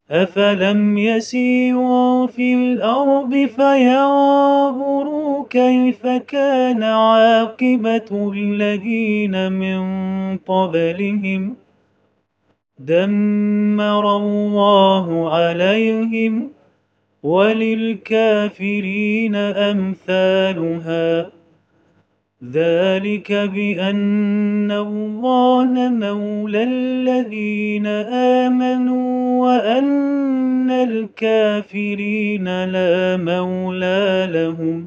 أفلم يسيروا في الأرض فينظروا كيف كان عاقبة الذين من قبلهم دمر الله عليهم وللكافرين أمثالها ذلك بأن الله مولى الذين آمنوا وأن الكافرين لا مولى لهم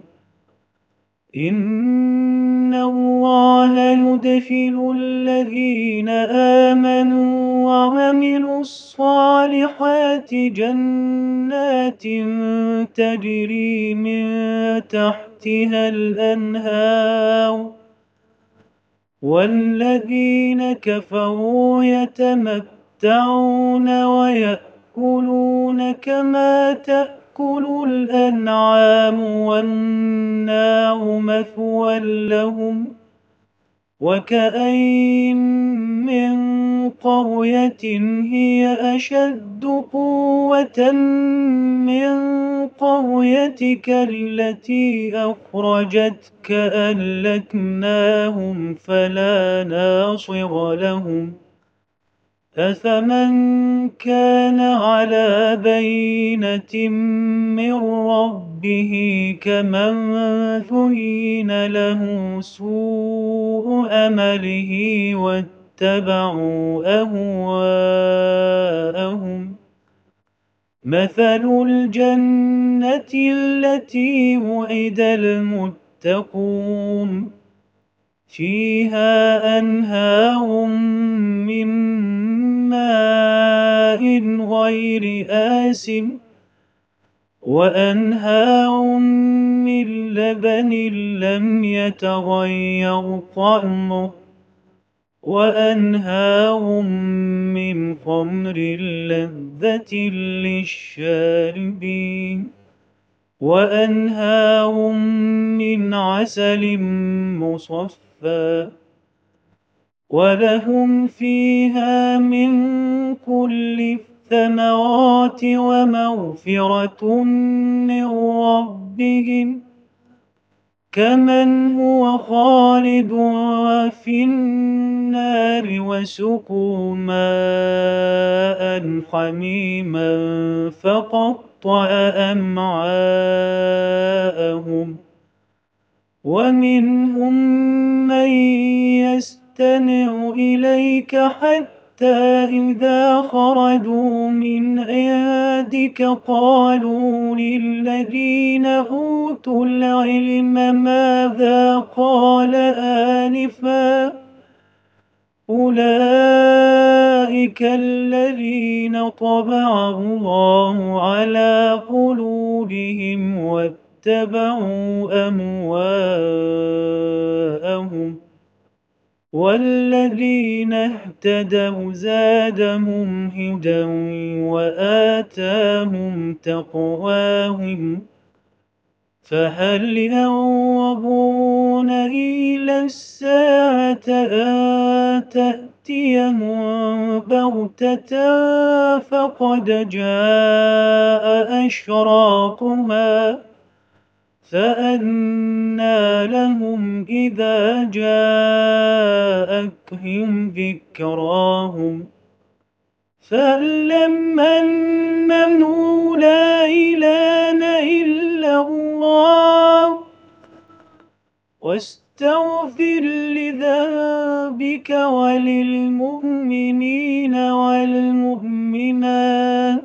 إن الله يدخل الذين آمنوا وعملوا الصالحات جنات تجري من تحتها الأنهار والذين كفروا يتمتعون ويأكلون كما تأكل الأنعام والنار مثوى لهم وكأين من قرية هي أشد قوة من قريتك التي أخرجتك أهلكناهم فلا ناصر لهم أفمن كان على بينة من ربه كمن زين له سوء أمله واتبعوا أهواءهم مثل الجنة التي وعد المتقون فيها أنهار من ماء غير آسن وأنهار من لبن لم يتغير طعمه وأنهار من خمر لذة للشاربين وأنهار من عسل مصفى ولهم فيها من كل الثمرات ومغفرة من ربهم كمن هو خالد في النار وسقوا ماء حميما فقطع أمعاءهم ومنهم من يستمع إليك حتى إذا خرجوا من عندك قالوا للذين أوتوا العلم ماذا قال آنفا أولئك الذين طبع الله على قلوبهم واتبعوا أهواءهم والذين اهتدوا زادهم هدى وآتاهم تقواهم فهل ينظرون إلا الساعة أن تأتيهم بغتة فقد جاء أشراطها فأنى لهم إذا جاءتهم ذكراهم فاعلم أنه لا إله إلا الله واستغفر لذنبك وللمؤمنين والمؤمنات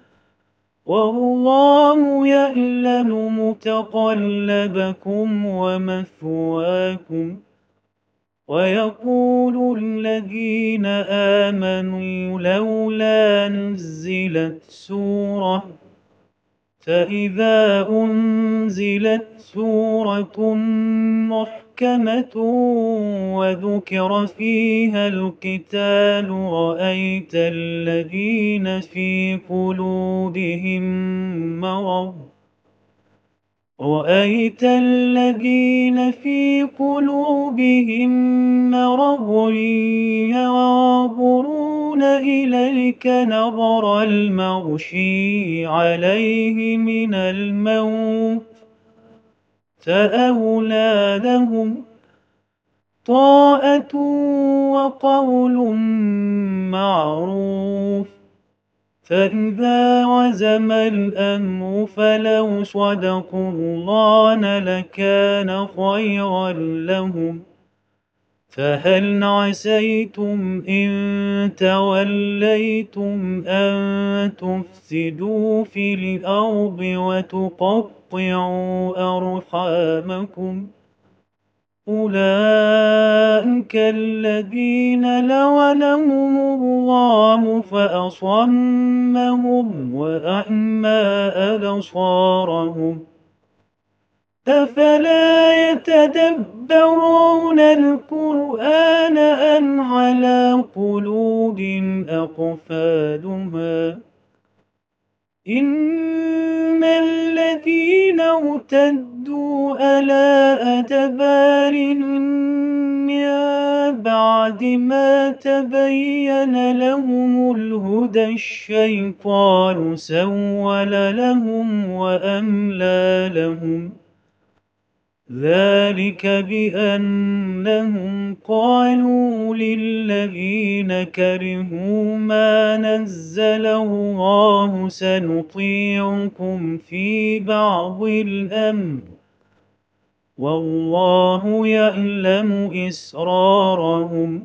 والله يعلم متقلبكم ومثواكم ويقول الذين آمنوا لولا نزلت سورة فإذا أنزلت سورة محكمة وذكر فيها القتال رأيت الذين في قلوبهم مرض ينظرون ينظرون إليك نظر المغشي عليه من الموت فأولى لهم طاعة وقول معروف. فإذا عزم الأمر فلو صدقوا الله لكان خيرا لهم. فهل عسيتم إن توليتم أن تفسدوا في الأرض وتقطعوا أرحامكم؟ أولئك الذين لعنهم الله فأصمهم وأعمى أبصارهم. أفلا يتدبرون القرآن أم على قلوب أقفالها؟ إن الذين ارتدوا على أدبارهم من بعد ما تبين لهم الهدى الشيطان سول لهم وأملى لهم. ذلك بأنهم قالوا للذين كرهوا ما نزل الله سنطيعكم في بعض الأمر والله يعلم إسرارهم.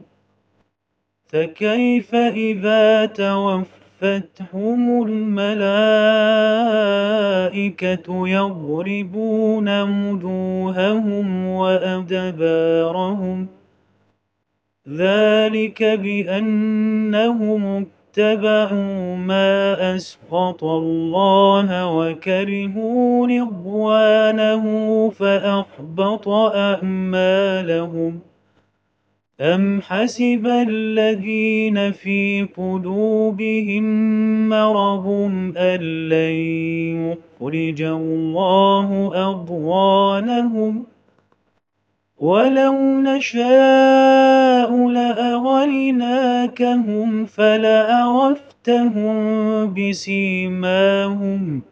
فكيف إذا توفتهم الملائكة يضربون وجوههم وأدبارهم؟ ذلك بأنهم اتبعوا ما أسخط الله وكرهوا رضوانه فأحبط أعمالهم. أم حسب الذين في قلوبهم مرض أن لن يخرج الله أضغانهم؟ ولو نشاء لأريناكهم فلعرفتهم بسيماهم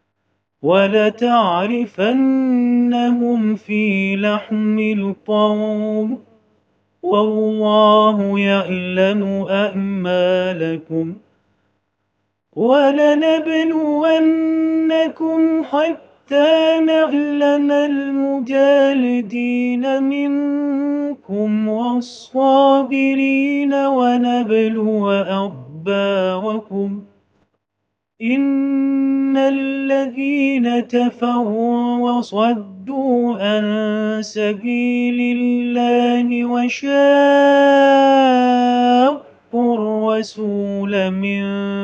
ولتعرفنهم في لحم القول والله يعلم أعمالكم. ولنبلونكم حتى نعلم المجاهدين منكم والصابرين ونبلو أخباركم. إن الذين كفروا وصدوا عن سبيل الله وشاقوا الرسول من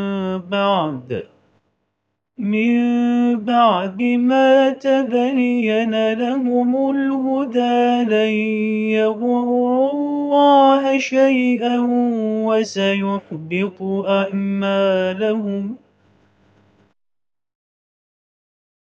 بعد ما تبين لهم الهدى لن يضروا الله شيئا وسيحبط أعمالهم.